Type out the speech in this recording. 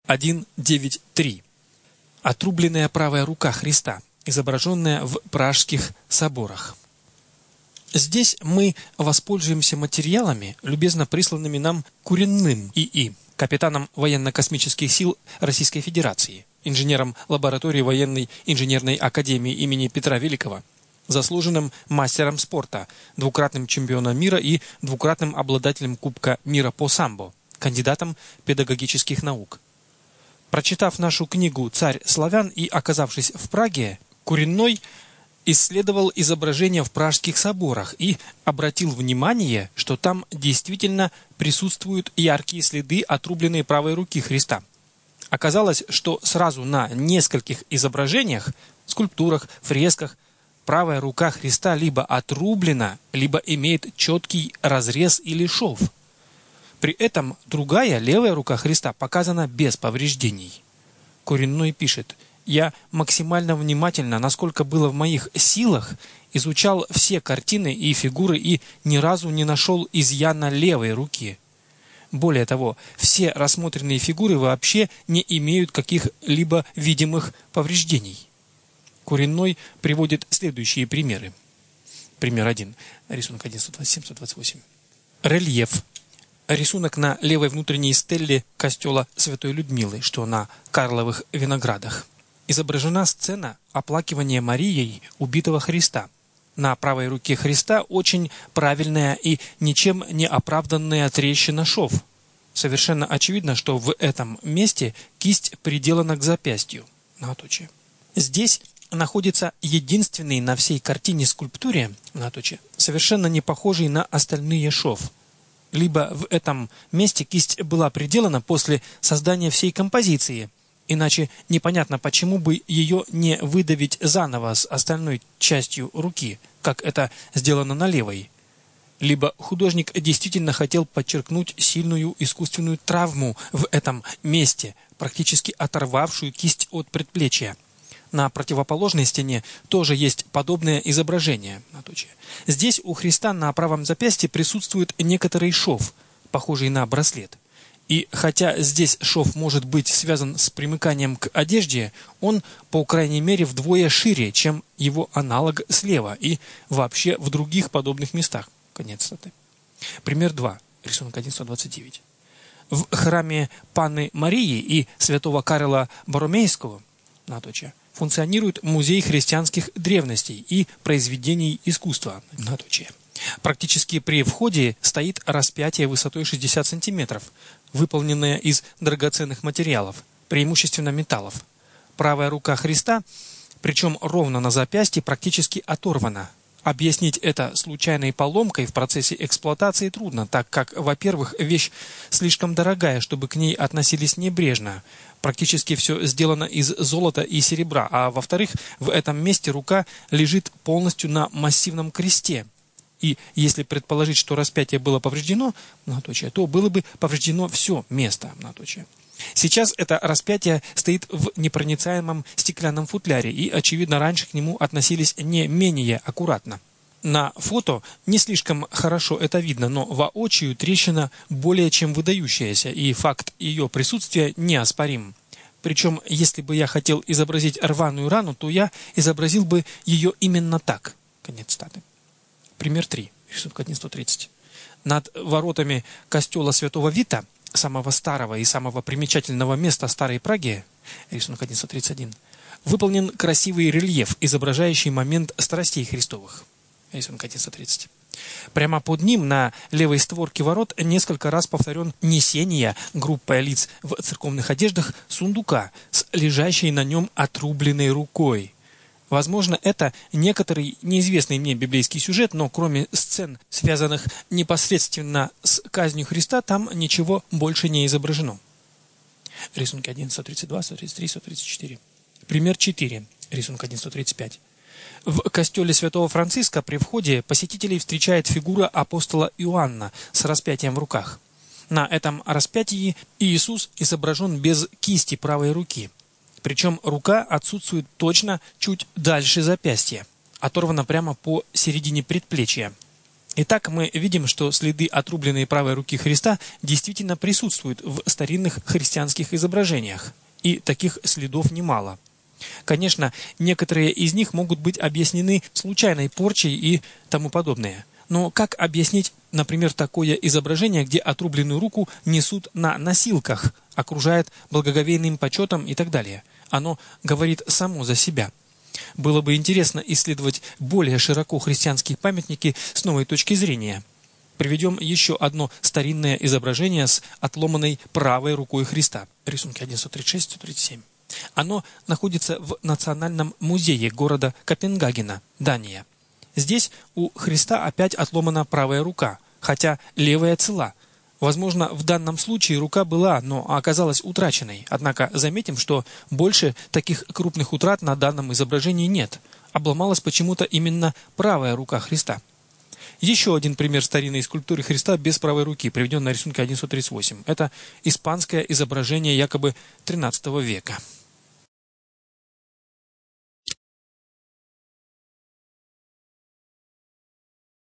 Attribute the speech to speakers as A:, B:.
A: 1.9.3. Отрубленная правая рука Христа, изображенная в Пражских соборах. Здесь мы воспользуемся материалами, любезно присланными нам Куренным ИИ, капитаном военно-космических сил Российской Федерации, инженером лаборатории военной инженерной академии имени Петра Великого, заслуженным мастером спорта, двукратным чемпионом мира и двукратным обладателем Кубка мира по самбо, кандидатом педагогических наук. Прочитав нашу книгу «Царь славян» и оказавшись в Праге, Куренной исследовал изображения в Пражских соборах и обратил внимание, что там действительно присутствуют яркие следы отрубленной правой руки Христа. Оказалось, что сразу на нескольких изображениях, скульптурах, фресках, правая рука Христа либо отрублена, либо имеет четкий разрез или шов. При этом другая, левая рука Христа показана без повреждений. Куренной пишет: «Я максимально внимательно, насколько было в моих силах, изучал все картины и фигуры и ни разу не нашел изъяна левой руки. Более того, все рассмотренные фигуры вообще не имеют каких-либо видимых повреждений». Куренной приводит следующие примеры. Пример 1. Рисунок 1.127-128. Рельеф. Рисунок на левой внутренней стелле костела Святой Людмилы, что на Карловых Виноградах. Изображена сцена оплакивания Марией убитого Христа. На правой руке Христа очень правильная и ничем не оправданная трещина шов. Совершенно очевидно, что в этом месте кисть приделана к запястью. Многоточие. Здесь находится единственный на всей картине скульптуре, многоточие, совершенно не похожий на остальные шов. Либо в этом месте кисть была приделана после создания всей композиции, иначе непонятно, почему бы ее не выдавить заново с остальной частью руки, как это сделано на левой. Либо художник действительно хотел подчеркнуть сильную искусственную травму в этом месте, практически оторвавшую кисть от предплечья. На противоположной стене тоже есть подобное изображение. Здесь у Христа на правом запястье присутствует некоторый шов, похожий на браслет. И хотя здесь шов может быть связан с примыканием к одежде, он, по крайней мере, вдвое шире, чем его аналог слева и вообще в других подобных местах. Конец цитаты. Пример 2. Рисунок 1.129. В храме Панны Марии и святого Карла Боромейского функционирует музей христианских древностей и произведений искусства. Практически при входе стоит распятие высотой 60 см, выполненное из драгоценных материалов, преимущественно металлов. Правая рука Христа, причем ровно на запястье, практически оторвана. Объяснить это случайной поломкой в процессе эксплуатации трудно, так как, во-первых, вещь слишком дорогая, чтобы к ней относились небрежно. Практически все сделано из золота и серебра, а во-вторых, в этом месте рука лежит полностью на массивном кресте. И если предположить, что распятие было повреждено, то было бы повреждено все место. Сейчас это распятие стоит в непроницаемом стеклянном футляре, и, очевидно, раньше к нему относились не менее аккуратно. На фото не слишком хорошо это видно, но воочию трещина более чем выдающаяся, и факт ее присутствия неоспорим. Причем, если бы я хотел изобразить рваную рану, то я изобразил бы ее именно так. Конец цитаты. Пример 3. Рисунок 1.130. Над воротами костела Святого Вита, самого старого и самого примечательного места Старой Праги, рисунок 1.131, выполнен красивый рельеф, изображающий момент страстей Христовых. Рисунок 1.130. Прямо под ним на левой створке ворот несколько раз повторен несение группой лиц в церковных одеждах сундука с лежащей на нем отрубленной рукой. Возможно, это некоторый неизвестный мне библейский сюжет, но кроме сцен, связанных непосредственно с казнью Христа, там ничего больше не изображено. Рисунки 1.132, 133, 134. Пример 4. Рисунок 1.135. В костеле Святого Франциска при входе посетителей встречает фигура апостола Иоанна с распятием в руках. На этом распятии Иисус изображен без кисти правой руки. Причем рука отсутствует точно чуть дальше запястья, оторвана прямо по середине предплечья. Итак, мы видим, что следы отрубленной правой руки Христа действительно присутствуют в старинных христианских изображениях, и таких следов немало. Конечно, некоторые из них могут быть объяснены случайной порчей и тому подобное. Но как объяснить, например, такое изображение, где отрубленную руку несут на носилках, окружает благоговейным почетом и так далее? Оно говорит само за себя. Было бы интересно исследовать более широко христианские памятники с новой точки зрения. Приведем еще одно старинное изображение с отломанной правой рукой Христа. Рисунки 136-137. Оно находится в Национальном музее города Копенгагена, Дания. Здесь у Христа опять отломана правая рука, хотя левая цела. Возможно, в данном случае рука была, но оказалась утраченной. Однако заметим, что больше таких крупных утрат на данном изображении нет. Обломалась почему-то именно правая рука Христа. Еще один пример старинной скульптуры Христа без правой руки, приведен на рисунке 138. Это испанское изображение якобы XIII века.